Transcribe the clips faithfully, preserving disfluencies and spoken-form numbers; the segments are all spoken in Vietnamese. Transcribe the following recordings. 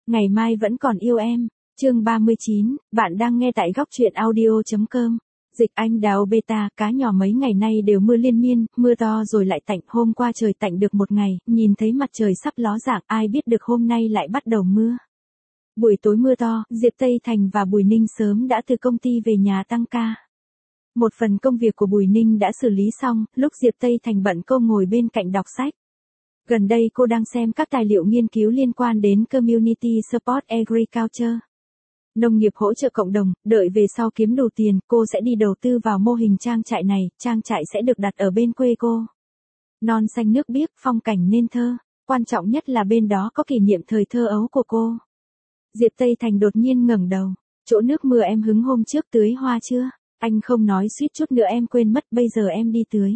Ngày mai vẫn còn yêu em. Chương ba mươi chín, bạn đang nghe tại góc truyện audio.com. Dịch Anh Đào Beta, cá nhỏ mấy ngày nay đều mưa liên miên, mưa to rồi lại tạnh, hôm qua trời tạnh được một ngày, nhìn thấy mặt trời sắp ló dạng, ai biết được hôm nay lại bắt đầu mưa. Buổi tối mưa to, Diệp Tây Thành và Bùi Ninh sớm đã từ công ty về nhà tăng ca. Một phần công việc của Bùi Ninh đã xử lý xong, lúc Diệp Tây Thành bận cô ngồi bên cạnh đọc sách. Gần đây cô đang xem các tài liệu nghiên cứu liên quan đến Community Support Agriculture. Nông nghiệp hỗ trợ cộng đồng, đợi về sau kiếm đủ tiền, cô sẽ đi đầu tư vào mô hình trang trại này, trang trại sẽ được đặt ở bên quê cô. Non xanh nước biếc, phong cảnh nên thơ, quan trọng nhất là bên đó có kỷ niệm thời thơ ấu của cô. Diệp Tây Thành đột nhiên ngẩng đầu, chỗ nước mưa em hứng hôm trước tưới hoa chưa? Anh không nói suýt chút nữa em quên mất, bây giờ em đi tưới.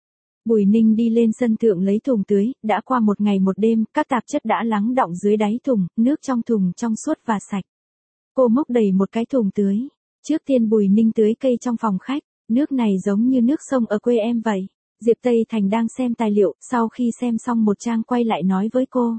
Bùi Ninh đi lên sân thượng lấy thùng tưới, đã qua một ngày một đêm, các tạp chất đã lắng đọng dưới đáy thùng, nước trong thùng trong suốt và sạch. Cô múc đầy một cái thùng tưới. Trước tiên Bùi Ninh tưới cây trong phòng khách, nước này giống như nước sông ở quê em vậy. Diệp Tây Thành đang xem tài liệu, sau khi xem xong một trang quay lại nói với cô.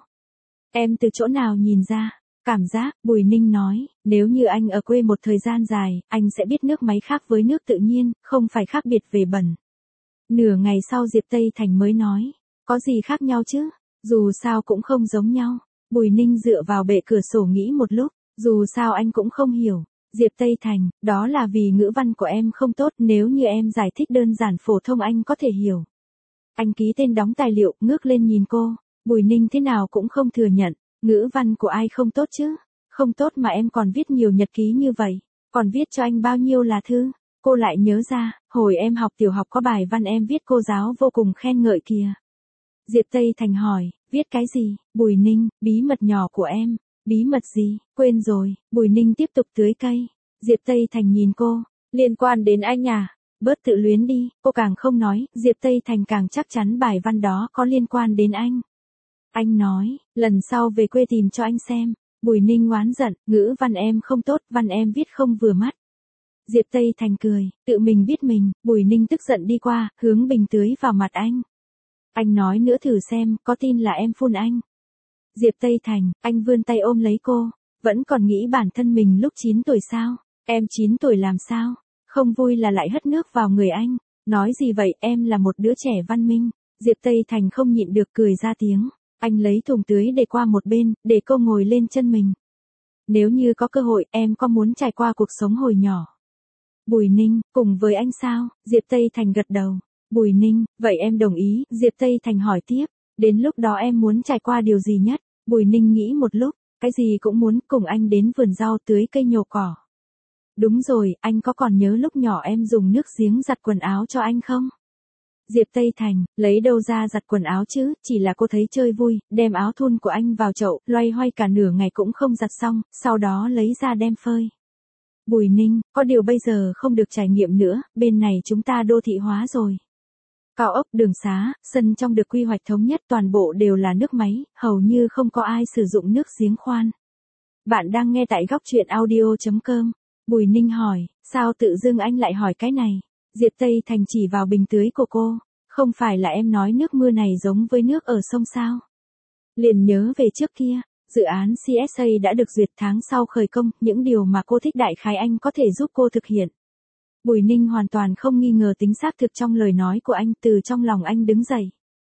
Em từ chỗ nào nhìn ra? Cảm giác, Bùi Ninh nói, nếu như anh ở quê một thời gian dài, anh sẽ biết nước máy khác với nước tự nhiên, không phải khác biệt về bẩn. Nửa ngày sau Diệp Tây Thành mới nói, có gì khác nhau chứ, dù sao cũng không giống nhau. Bùi Ninh dựa vào bệ cửa sổ nghĩ một lúc, dù sao anh cũng không hiểu. Diệp Tây Thành, đó là vì ngữ văn của em không tốt, nếu như em giải thích đơn giản phổ thông anh có thể hiểu. Anh ký tên đóng tài liệu, ngước lên nhìn cô, Bùi Ninh thế nào cũng không thừa nhận, ngữ văn của ai không tốt chứ, không tốt mà em còn viết nhiều nhật ký như vậy, còn viết cho anh bao nhiêu là thư. Cô lại nhớ ra, hồi em học tiểu học có bài văn em viết cô giáo vô cùng khen ngợi kìa. Diệp Tây Thành hỏi, viết cái gì? Bùi Ninh, bí mật nhỏ của em. Bí mật gì? Quên rồi. Bùi Ninh tiếp tục tưới cây. Diệp Tây Thành nhìn cô, liên quan đến anh à? Bớt tự luyến đi, cô càng không nói, Diệp Tây Thành càng chắc chắn bài văn đó có liên quan đến anh. Anh nói, lần sau về quê tìm cho anh xem. Bùi Ninh oán giận, ngữ văn em không tốt, văn em viết không vừa mắt. Diệp Tây Thành cười, tự mình biết mình. Bùi Ninh tức giận đi qua, hướng bình tưới vào mặt anh. Anh nói nữa thử xem, có tin là em phun anh. Diệp Tây Thành, anh vươn tay ôm lấy cô, vẫn còn nghĩ bản thân mình lúc chín tuổi sao? Em chín tuổi làm sao? Không vui là lại hất nước vào người anh. Nói gì vậy, em là một đứa trẻ văn minh. Diệp Tây Thành không nhịn được cười ra tiếng. Anh lấy thùng tưới để qua một bên, để cô ngồi lên chân mình. Nếu như có cơ hội, em có muốn trải qua cuộc sống hồi nhỏ? Bùi Ninh, cùng với anh sao? Diệp Tây Thành gật đầu. Bùi Ninh, vậy em đồng ý. Diệp Tây Thành hỏi tiếp. Đến lúc đó em muốn trải qua điều gì nhất? Bùi Ninh nghĩ một lúc, cái gì cũng muốn, cùng anh đến vườn rau tưới cây nhổ cỏ. Đúng rồi, anh có còn nhớ lúc nhỏ em dùng nước giếng giặt quần áo cho anh không? Diệp Tây Thành, lấy đâu ra giặt quần áo chứ, chỉ là cô thấy chơi vui, đem áo thun của anh vào chậu, loay hoay cả nửa ngày cũng không giặt xong, sau đó lấy ra đem phơi. Bùi Ninh, có điều bây giờ không được trải nghiệm nữa, bên này chúng ta đô thị hóa rồi. Cao ốc, đường xá, sân trong được quy hoạch thống nhất, toàn bộ đều là nước máy, hầu như không có ai sử dụng nước giếng khoan. Bạn đang nghe tại góc truyện audio.com. Bùi Ninh hỏi, sao tự dưng anh lại hỏi cái này? Diệp Tây Thành chỉ vào bình tưới của cô, không phải là em nói nước mưa này giống với nước ở sông sao? Liền nhớ về trước kia, dự án xê ét a đã được duyệt tháng sau khởi công, những điều mà cô thích đại khái anh có thể giúp cô thực hiện. Bùi Ninh hoàn toàn không nghi ngờ tính xác thực trong lời nói của anh, từ trong lòng anh đứng dậy.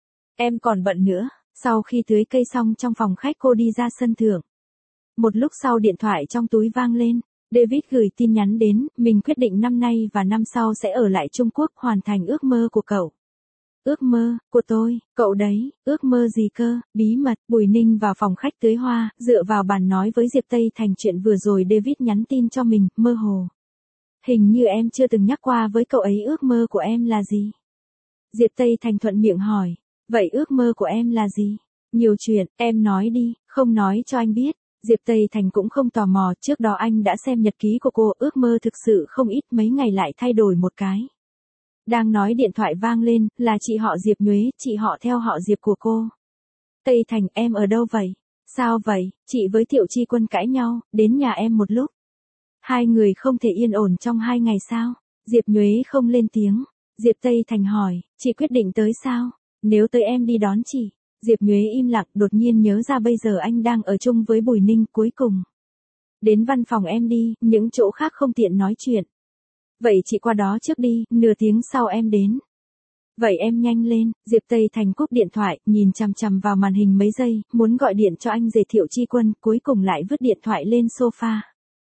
Em còn bận nữa, sau khi tưới cây xong trong phòng khách cô đi ra sân thượng. Một lúc sau điện thoại trong túi vang lên, David gửi tin nhắn đến, mình quyết định năm nay và năm sau sẽ ở lại Trung Quốc hoàn thành ước mơ của cậu. Ước mơ, của tôi, cậu đấy, ước mơ gì cơ, bí mật. Bùi Ninh vào phòng khách tưới hoa, dựa vào bàn nói với Diệp Tây Thành chuyện vừa rồi David nhắn tin cho mình, mơ hồ. Hình như em chưa từng nhắc qua với cậu ấy ước mơ của em là gì? Diệp Tây Thành thuận miệng hỏi, vậy ước mơ của em là gì? Nhiều chuyện, em nói đi, không nói cho anh biết. Diệp Tây Thành cũng không tò mò, trước đó anh đã xem nhật ký của cô, ước mơ thực sự không ít, mấy ngày lại thay đổi một cái. Đang nói điện thoại vang lên, là chị họ Diệp Nhuế, chị họ theo họ Diệp của cô. Tây Thành, em ở đâu vậy? Sao vậy? Chị với Thiệu Chi Quân cãi nhau, đến nhà em một lúc. Hai người không thể yên ổn trong hai ngày sao? Diệp Nhuế không lên tiếng. Diệp Tây Thành hỏi, chị quyết định tới sao? Nếu tới em đi đón chị. Diệp Nhuế im lặng, đột nhiên nhớ ra bây giờ anh đang ở chung với Bùi Ninh, cuối cùng. Đến văn phòng em đi, những chỗ khác không tiện nói chuyện. Vậy chị qua đó trước đi, nửa tiếng sau em đến. Vậy em nhanh lên. Diệp Tây Thành cúp điện thoại, nhìn chằm chằm vào màn hình mấy giây, muốn gọi điện cho anh giới thiệu Chi Quân, cuối cùng lại vứt điện thoại lên sofa.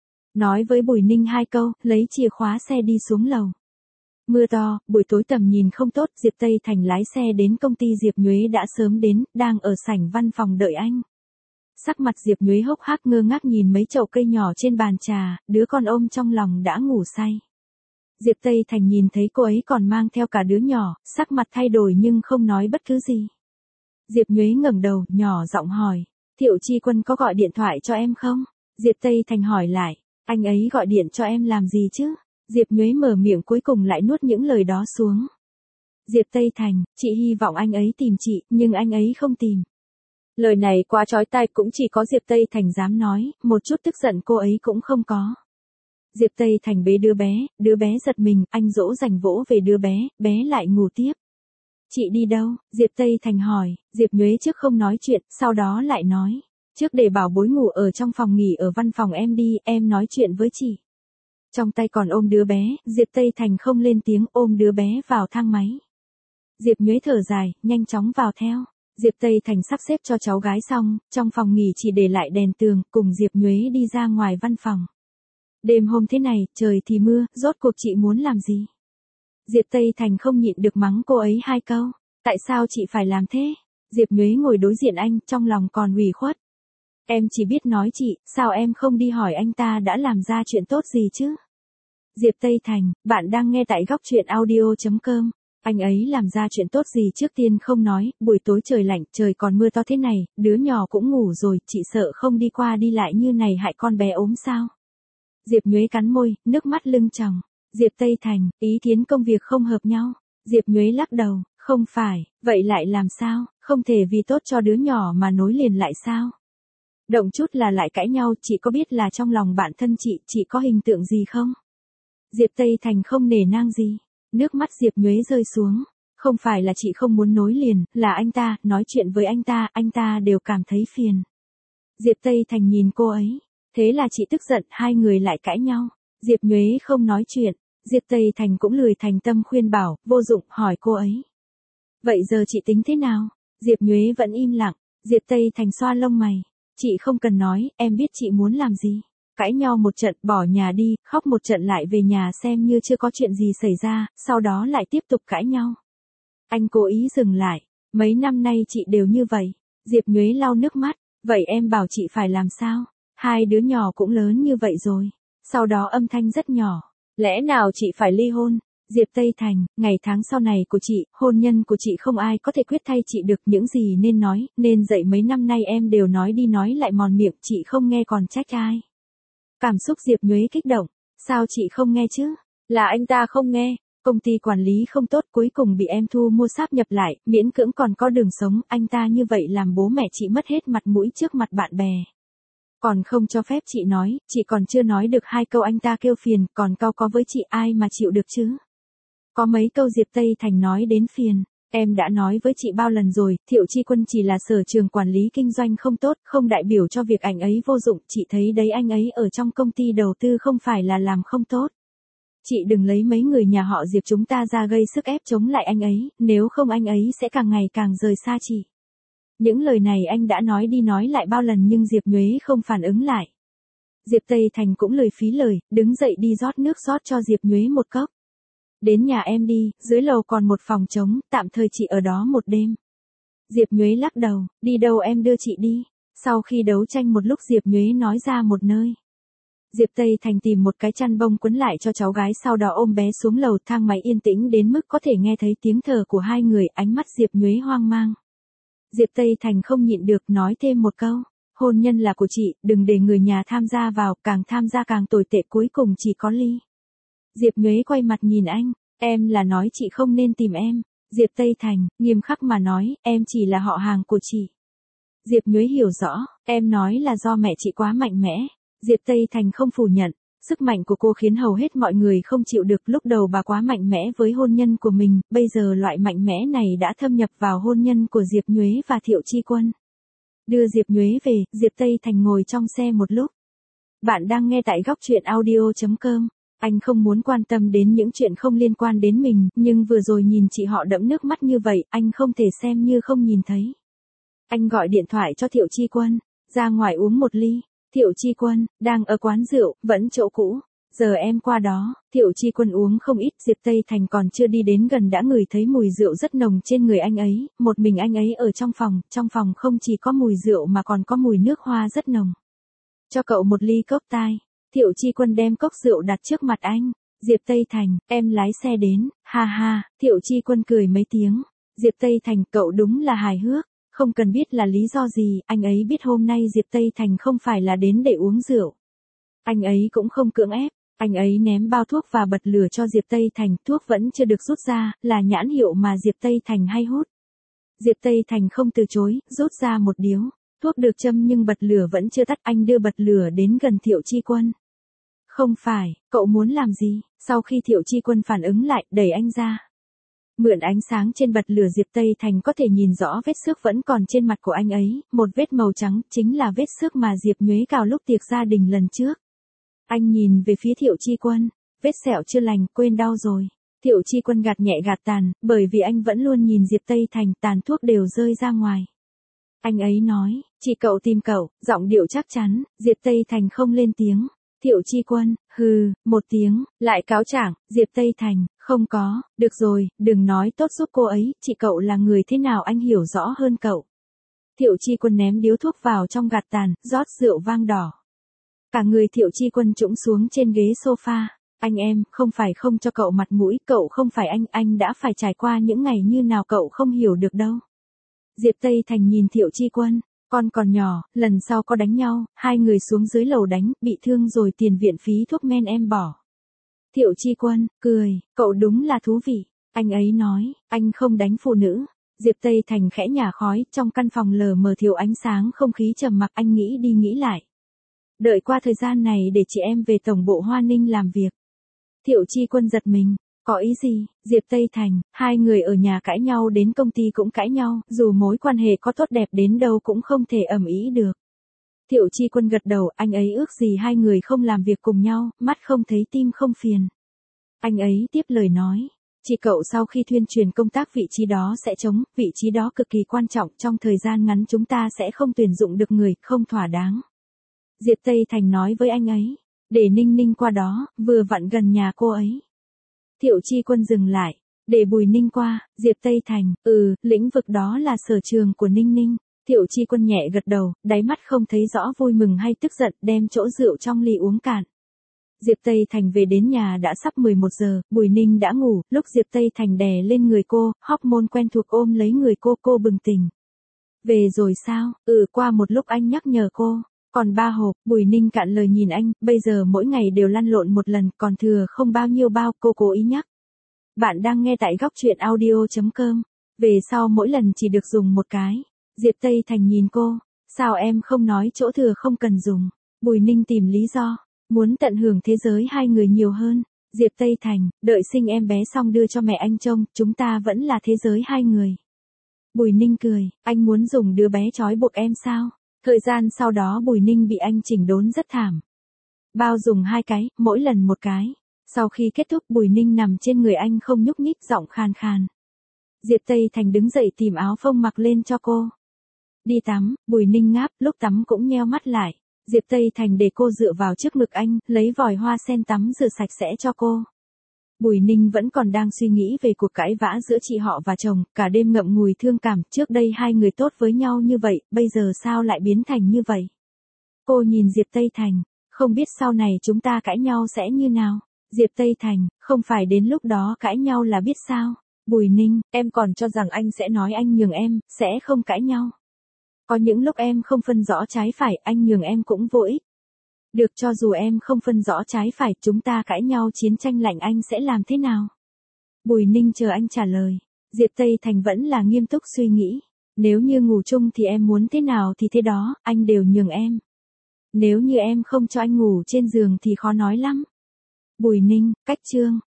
Nói với Bùi Ninh hai câu, lấy chìa khóa xe đi xuống lầu. Mưa to, buổi tối tầm nhìn không tốt, Diệp Tây Thành lái xe đến công ty. Diệp Nhuế đã sớm đến, đang ở sảnh văn phòng đợi anh. Sắc mặt Diệp Nhuế hốc hác ngơ ngác nhìn mấy chậu cây nhỏ trên bàn trà, đứa con ôm trong lòng đã ngủ say. Diệp Tây Thành nhìn thấy cô ấy còn mang theo cả đứa nhỏ, sắc mặt thay đổi nhưng không nói bất cứ gì. Diệp Nhuế ngẩng đầu, nhỏ giọng hỏi, Thiệu Chi Quân có gọi điện thoại cho em không? Diệp Tây Thành hỏi lại, anh ấy gọi điện cho em làm gì chứ? Diệp Nhuế mở miệng cuối cùng lại nuốt những lời đó xuống. Diệp Tây Thành, chị hy vọng anh ấy tìm chị, nhưng anh ấy không tìm. Lời này quá chói tai, cũng chỉ có Diệp Tây Thành dám nói, một chút tức giận cô ấy cũng không có. Diệp Tây Thành bế đứa bé, đứa bé giật mình, anh dỗ dành vỗ về đứa bé, bé lại ngủ tiếp. Chị đi đâu? Diệp Tây Thành hỏi. Diệp Nhuế trước không nói chuyện, sau đó lại nói. Trước để bảo bối ngủ ở trong phòng nghỉ ở văn phòng em đi, em nói chuyện với chị. Trong tay còn ôm đứa bé, Diệp Tây Thành không lên tiếng, ôm đứa bé vào thang máy. Diệp Nhuế thở dài, nhanh chóng vào theo. Diệp Tây Thành sắp xếp cho cháu gái xong, trong phòng nghỉ chỉ để lại đèn tường, cùng Diệp Nhuế đi ra ngoài văn phòng. Đêm hôm thế này, trời thì mưa, rốt cuộc chị muốn làm gì? Diệp Tây Thành không nhịn được mắng cô ấy hai câu. Tại sao chị phải làm thế? Diệp Nhuế ngồi đối diện anh, trong lòng còn ủy khuất. Em chỉ biết nói chị, sao em không đi hỏi anh ta đã làm ra chuyện tốt gì chứ? Diệp Tây Thành, bạn đang nghe tại góc truyện audio chấm com. Anh ấy làm ra chuyện tốt gì trước tiên không nói, buổi tối trời lạnh, trời còn mưa to thế này, đứa nhỏ cũng ngủ rồi, chị sợ không đi qua đi lại như này hại con bé ốm sao? Diệp Nhuế cắn môi, nước mắt lưng tròng. Diệp Tây Thành, ý kiến công việc không hợp nhau. Diệp Nhuế lắc đầu, không phải, vậy lại làm sao, không thể vì tốt cho đứa nhỏ mà nối liền lại sao? Động chút là lại cãi nhau, chị có biết là trong lòng bản thân chị, chị có hình tượng gì không? Diệp Tây Thành không nể nang gì. Nước mắt Diệp Nhuế rơi xuống. Không phải là chị không muốn nối liền, là anh ta, nói chuyện với anh ta, anh ta đều cảm thấy phiền. Diệp Tây Thành nhìn cô ấy. Thế là chị tức giận, hai người lại cãi nhau. Diệp Nhuế không nói chuyện. Diệp Tây Thành cũng lười thành tâm khuyên bảo, vô dụng, hỏi cô ấy. Vậy giờ chị tính thế nào? Diệp Nhuế vẫn im lặng. Diệp Tây Thành xoa lông mày. Chị không cần nói, em biết chị muốn làm gì. Cãi nhau một trận, bỏ nhà đi, khóc một trận lại về nhà xem như chưa có chuyện gì xảy ra, sau đó lại tiếp tục cãi nhau. Anh cố ý dừng lại. Mấy năm nay chị đều như vậy. Diệp Nhuế lau nước mắt. Vậy em bảo chị phải làm sao? Hai đứa nhỏ cũng lớn như vậy rồi. Sau đó âm thanh rất nhỏ. Lẽ nào chị phải ly hôn? Diệp Tây Thành, ngày tháng sau này của chị, hôn nhân của chị không ai có thể quyết thay chị được, những gì nên nói, nên dạy mấy năm nay em đều nói đi nói lại mòn miệng, chị không nghe còn trách ai. Cảm xúc Diệp Nhuế kích động. Sao chị không nghe chứ? Là anh ta không nghe. Công ty quản lý không tốt, cuối cùng bị em thu mua sáp nhập lại, miễn cưỡng còn có đường sống, anh ta như vậy làm bố mẹ chị mất hết mặt mũi trước mặt bạn bè. Còn không cho phép chị nói, chị còn chưa nói được hai câu anh ta kêu phiền, còn cau có với chị ai mà chịu được chứ? Có mấy câu Diệp Tây Thành nói đến phiền. Em đã nói với chị bao lần rồi, Thiệu Chi Quân chỉ là sở trường quản lý kinh doanh không tốt, không đại biểu cho việc anh ấy vô dụng, chị thấy đấy, anh ấy ở trong công ty đầu tư không phải là làm không tốt. Chị đừng lấy mấy người nhà họ Diệp chúng ta ra gây sức ép chống lại anh ấy, nếu không anh ấy sẽ càng ngày càng rời xa chị. Những lời này anh đã nói đi nói lại bao lần nhưng Diệp Nhuế không phản ứng lại. Diệp Tây Thành cũng lười phí lời, đứng dậy đi rót nước rót cho Diệp Nhuế một cốc. Đến nhà em đi, dưới lầu còn một phòng trống, tạm thời chị ở đó một đêm. Diệp Nhuế lắc đầu, đi đâu em đưa chị đi. Sau khi đấu tranh một lúc Diệp Nhuế nói ra một nơi. Diệp Tây Thành tìm một cái chăn bông quấn lại cho cháu gái, sau đó ôm bé xuống lầu. Thang máy yên tĩnh đến mức có thể nghe thấy tiếng thở của hai người, ánh mắt Diệp Nhuế hoang mang. Diệp Tây Thành không nhịn được nói thêm một câu. Hôn nhân là của chị, đừng để người nhà tham gia vào, càng tham gia càng tồi tệ, cuối cùng chỉ có ly. Diệp Nhuế quay mặt nhìn anh, em là nói chị không nên tìm em. Diệp Tây Thành, nghiêm khắc mà nói, em chỉ là họ hàng của chị. Diệp Nhuế hiểu rõ, em nói là do mẹ chị quá mạnh mẽ. Diệp Tây Thành không phủ nhận, Sức mạnh của cô khiến hầu hết mọi người không chịu được, lúc đầu bà quá mạnh mẽ với hôn nhân của mình, bây giờ loại mạnh mẽ này đã thâm nhập vào hôn nhân của Diệp Nhuế và Thiệu Chi Quân. Đưa Diệp Nhuế về, Diệp Tây Thành ngồi trong xe một lúc. Bạn đang nghe tại góc truyện audio chấm com. Anh không muốn quan tâm đến những chuyện không liên quan đến mình, nhưng vừa rồi nhìn chị họ đẫm nước mắt như vậy, anh không thể xem như không nhìn thấy. Anh gọi điện thoại cho Thiệu Chi Quân, ra ngoài uống một ly. Thiệu Chi Quân, đang ở quán rượu, vẫn chỗ cũ. Giờ em qua đó. Thiệu Chi Quân uống không ít, Diệp Tây Thành còn chưa đi đến gần đã ngửi thấy mùi rượu rất nồng trên người anh ấy, một mình anh ấy ở trong phòng, trong phòng không chỉ có mùi rượu mà còn có mùi nước hoa rất nồng. Cho cậu một ly cốc tai. Thiệu Chi Quân đem cốc rượu đặt trước mặt anh. Diệp Tây Thành, em lái xe đến, ha ha. Thiệu Chi Quân cười mấy tiếng. Diệp Tây Thành, cậu đúng là hài hước. Không cần biết là lý do gì, anh ấy biết hôm nay Diệp Tây Thành không phải là đến để uống rượu. Anh ấy cũng không cưỡng ép, anh ấy ném bao thuốc và bật lửa cho Diệp Tây Thành, thuốc vẫn chưa được rút ra, là nhãn hiệu mà Diệp Tây Thành hay hút. Diệp Tây Thành không từ chối, rút ra một điếu, thuốc được châm nhưng bật lửa vẫn chưa tắt, anh đưa bật lửa đến gần Thiệu Chi Quân. Không phải, cậu muốn làm gì? Sau khi Thiệu Chi Quân phản ứng lại, đẩy anh ra. Mượn ánh sáng trên bật lửa Diệp Tây Thành có thể nhìn rõ vết xước vẫn còn trên mặt của anh ấy, một vết màu trắng, chính là vết xước mà Diệp Nhuế cào lúc tiệc gia đình lần trước. Anh nhìn về phía Thiệu Chi Quân, vết sẹo chưa lành, quên đau rồi. Thiệu Chi Quân gạt nhẹ gạt tàn, bởi vì anh vẫn luôn nhìn Diệp Tây Thành, tàn thuốc đều rơi ra ngoài. Anh ấy nói, chị cậu tìm cậu, giọng điệu chắc chắn, Diệp Tây Thành không lên tiếng. Thiệu Chi Quân, hừ, một tiếng, lại cáo trạng, Diệp Tây Thành, không có, được rồi, đừng nói tốt giúp cô ấy, chị cậu là người thế nào anh hiểu rõ hơn cậu. Thiệu Chi Quân ném điếu thuốc vào trong gạt tàn, rót rượu vang đỏ. Cả người Thiệu Chi Quân trũng xuống trên ghế sofa, anh em, không phải không cho cậu mặt mũi, cậu không phải anh, anh đã phải trải qua những ngày như nào cậu không hiểu được đâu. Diệp Tây Thành nhìn Thiệu Chi Quân. Con còn nhỏ, lần sau có đánh nhau, hai người xuống dưới lầu đánh, bị thương rồi tiền viện phí thuốc men em bỏ. Thiệu Chi Quân, cười, cậu đúng là thú vị. Anh ấy nói, anh không đánh phụ nữ. Diệp Tây Thành khẽ nhả khói, trong căn phòng lờ mờ thiếu ánh sáng, không khí trầm mặc, anh nghĩ đi nghĩ lại. Đợi qua thời gian này để chị em về tổng bộ Hoa Ninh làm việc. Thiệu Chi Quân giật mình. Có ý gì? Diệp Tây Thành, hai người ở nhà cãi nhau đến công ty cũng cãi nhau, dù mối quan hệ có tốt đẹp đến đâu cũng không thể ầm ĩ được. Thiệu Chi Quân gật đầu, anh ấy ước gì hai người không làm việc cùng nhau, mắt không thấy tim không phiền. Anh ấy tiếp lời nói, chị cậu sau khi thuyên truyền công tác vị trí đó sẽ trống, vị trí đó cực kỳ quan trọng, trong thời gian ngắn chúng ta sẽ không tuyển dụng được người, không thỏa đáng. Diệp Tây Thành nói với anh ấy, để Ninh Ninh qua đó, vừa vặn gần nhà cô ấy. Thiệu Chi Quân dừng lại, để Bùi Ninh qua. Diệp Tây Thành, ừ, lĩnh vực đó là sở trường của Ninh Ninh. Thiệu Chi Quân nhẹ gật đầu, đáy mắt không thấy rõ vui mừng hay tức giận, đem chỗ rượu trong ly uống cạn. Diệp Tây Thành về đến nhà đã sắp mười một giờ, Bùi Ninh đã ngủ, lúc Diệp Tây Thành đè lên người cô, hormone quen thuộc ôm lấy người cô, cô bừng tỉnh. Về rồi sao? Ừ, qua một lúc anh nhắc nhở cô. Còn ba hộp, Bùi Ninh cạn lời nhìn anh, bây giờ mỗi ngày đều lăn lộn một lần, còn thừa không bao nhiêu bao, cô cố ý nhắc. Bạn đang nghe tại góc truyện audio chấm com. Về sau mỗi lần chỉ được dùng một cái. Diệp Tây Thành nhìn cô, sao em không nói chỗ thừa không cần dùng. Bùi Ninh tìm lý do, muốn tận hưởng thế giới hai người nhiều hơn. Diệp Tây Thành, đợi sinh em bé xong đưa cho mẹ anh trông, chúng ta vẫn là thế giới hai người. Bùi Ninh cười, anh muốn dùng đứa bé trói buộc em sao? Thời gian sau đó Bùi Ninh bị anh chỉnh đốn rất thảm. Bao dùng hai cái, mỗi lần một cái. Sau khi kết thúc Bùi Ninh nằm trên người anh không nhúc nhích, giọng khan khan. Diệp Tây Thành đứng dậy tìm áo phông mặc lên cho cô. Đi tắm, Bùi Ninh ngáp, lúc tắm cũng nheo mắt lại. Diệp Tây Thành để cô dựa vào trước ngực anh, lấy vòi hoa sen tắm rửa sạch sẽ cho cô. Bùi Ninh vẫn còn đang suy nghĩ về cuộc cãi vã giữa chị họ và chồng, cả đêm ngậm ngùi thương cảm, trước đây hai người tốt với nhau như vậy, bây giờ sao lại biến thành như vậy? Cô nhìn Diệp Tây Thành, không biết sau này chúng ta cãi nhau sẽ như nào? Diệp Tây Thành, không phải đến lúc đó cãi nhau là biết sao? Bùi Ninh, em còn cho rằng anh sẽ nói anh nhường em, sẽ không cãi nhau. Có những lúc em không phân rõ trái phải, anh nhường em cũng vô ích. Được, cho dù em không phân rõ trái phải, chúng ta cãi nhau chiến tranh lạnh anh sẽ làm thế nào? Bùi Ninh chờ anh trả lời. Diệp Tây Thành vẫn là nghiêm túc suy nghĩ. Nếu như ngủ chung thì em muốn thế nào thì thế đó, anh đều nhường em. Nếu như em không cho anh ngủ trên giường thì khó nói lắm. Bùi Ninh, cách chương.